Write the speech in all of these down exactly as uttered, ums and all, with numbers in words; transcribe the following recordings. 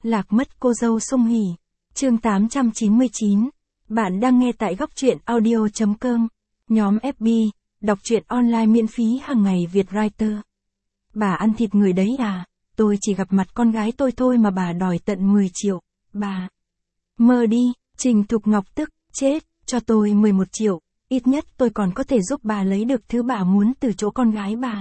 Lạc mất cô dâu Song Hỷ. Chương tám trăm chín mươi chín. Bạn đang nghe tại góc truyện audio chấm com. Nhóm ép bê, đọc truyện online miễn phí hàng ngày Việt Writer. Bà ăn thịt người đấy à? Tôi chỉ gặp mặt con gái tôi thôi mà bà đòi tận mười triệu. Bà mơ đi. Trình Thục Ngọc tức chết, cho tôi mười một triệu, ít nhất tôi còn có thể giúp bà lấy được thứ bà muốn từ chỗ con gái bà.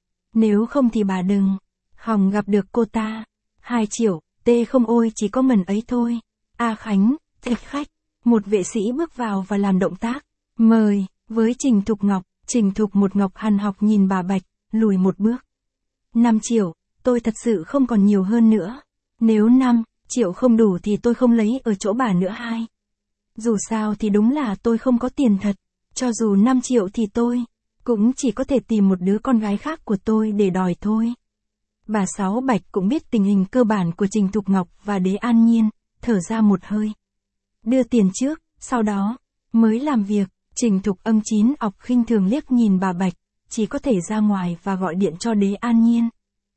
Nếu không thì bà đừng hòng gặp được cô ta. Hai triệu, tê không ôi chỉ có mần ấy thôi. A Khánh, thích khách. Một vệ sĩ bước vào và làm động tác mời với Trình Thục Ngọc. Trình Thục một Ngọc hằn học nhìn bà Bạch, lùi một bước. Năm triệu, tôi thật sự không còn nhiều hơn nữa. Nếu năm triệu không đủ thì tôi không lấy ở chỗ bà nữa hai. Dù sao thì đúng là tôi không có tiền thật. Cho dù năm triệu thì tôi cũng chỉ có thể tìm một đứa con gái khác của tôi để đòi thôi. Bà Sáu Bạch cũng biết tình hình cơ bản của Trình Thục Ngọc và Đế An Nhiên, thở ra một hơi. Đưa tiền trước, sau đó mới làm việc. Trình Thục âm chín ọc khinh thường liếc nhìn bà Bạch, chỉ có thể ra ngoài và gọi điện cho Đế An Nhiên.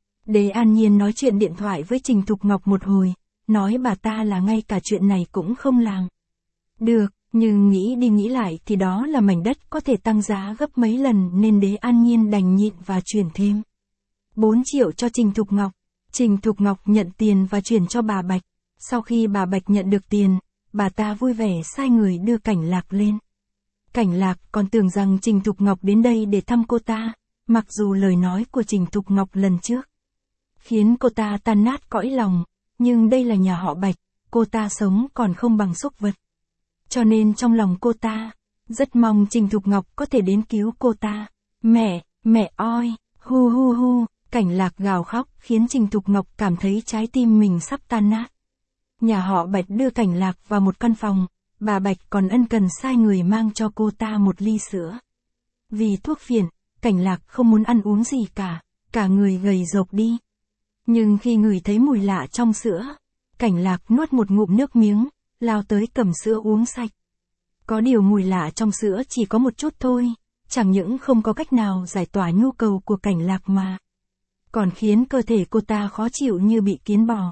Đế An Nhiên nói chuyện điện thoại với Trình Thục Ngọc một hồi, nói bà ta là ngay cả chuyện này cũng không làm được, nhưng nghĩ đi nghĩ lại thì đó là mảnh đất có thể tăng giá gấp mấy lần nên Đế An Nhiên đành nhịn và chuyển thêm bốn triệu cho Trình Thục Ngọc. Trình Thục Ngọc nhận tiền và chuyển cho bà Bạch. Sau khi bà Bạch nhận được tiền, bà ta vui vẻ sai người đưa Cảnh Lạc lên. Cảnh Lạc còn tưởng rằng Trình Thục Ngọc đến đây để thăm cô ta, mặc dù lời nói của Trình Thục Ngọc lần trước khiến cô ta tan nát cõi lòng, nhưng đây là nhà họ Bạch, cô ta sống còn không bằng súc vật. Cho nên trong lòng cô ta rất mong Trình Thục Ngọc có thể đến cứu cô ta. Mẹ, mẹ oi, hu hu hu, Cảnh Lạc gào khóc khiến Trình Thục Ngọc cảm thấy trái tim mình sắp tan nát. Nhà họ Bạch đưa Cảnh Lạc vào một căn phòng, bà Bạch còn ân cần sai người mang cho cô ta một ly sữa. Vì thuốc phiện, Cảnh Lạc không muốn ăn uống gì cả, cả người gầy rộc đi. Nhưng khi ngửi thấy mùi lạ trong sữa, Cảnh Lạc nuốt một ngụm nước miếng, lao tới cầm sữa uống sạch. Có điều mùi lạ trong sữa chỉ có một chút thôi, chẳng những không có cách nào giải tỏa nhu cầu của Cảnh Lạc mà còn khiến cơ thể cô ta khó chịu như bị kiến bò.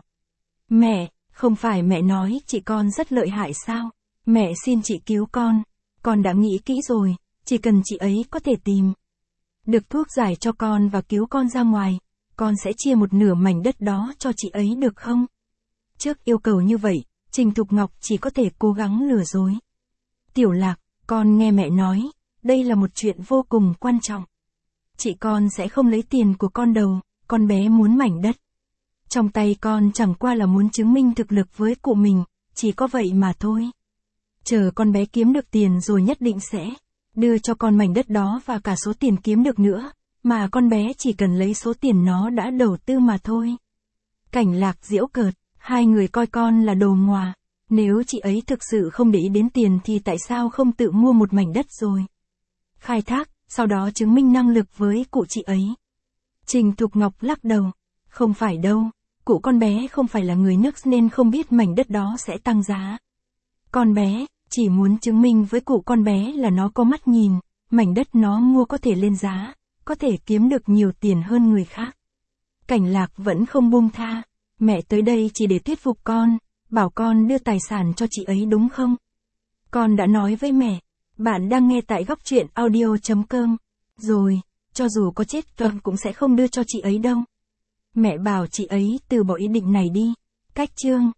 Mẹ, không phải mẹ nói chị con rất lợi hại sao? Mẹ xin chị cứu con, con đã nghĩ kỹ rồi, chỉ cần chị ấy có thể tìm được thuốc giải cho con và cứu con ra ngoài, con sẽ chia một nửa mảnh đất đó cho chị ấy được không? Trước yêu cầu như vậy, Trình Thục Ngọc chỉ có thể cố gắng lừa dối. Tiểu Lạc, con nghe mẹ nói, đây là một chuyện vô cùng quan trọng. Chị con sẽ không lấy tiền của con đâu, con bé muốn mảnh đất trong tay con chẳng qua là muốn chứng minh thực lực với cụ mình, chỉ có vậy mà thôi. Chờ con bé kiếm được tiền rồi nhất định sẽ đưa cho con mảnh đất đó và cả số tiền kiếm được nữa, mà con bé chỉ cần lấy số tiền nó đã đầu tư mà thôi. Cảnh Lạc giễu cợt, hai người coi con là đồ ngòa, nếu chị ấy thực sự không để ý đến tiền thì tại sao không tự mua một mảnh đất rồi khai thác, sau đó chứng minh năng lực với cụ chị ấy. Trình Thục Ngọc lắc đầu, không phải đâu, cụ con bé không phải là người nước nên không biết mảnh đất đó sẽ tăng giá. Con bé chỉ muốn chứng minh với cụ con bé là nó có mắt nhìn, mảnh đất nó mua có thể lên giá, có thể kiếm được nhiều tiền hơn người khác. Cảnh Lạc vẫn không buông tha, mẹ tới đây chỉ để thuyết phục con, bảo con đưa tài sản cho chị ấy đúng không? Con đã nói với mẹ, bạn đang nghe tại góc truyện audio chấm com, rồi, cho dù có chết con cũng sẽ không đưa cho chị ấy đâu. Mẹ bảo chị ấy từ bỏ ý định này đi. Cách chương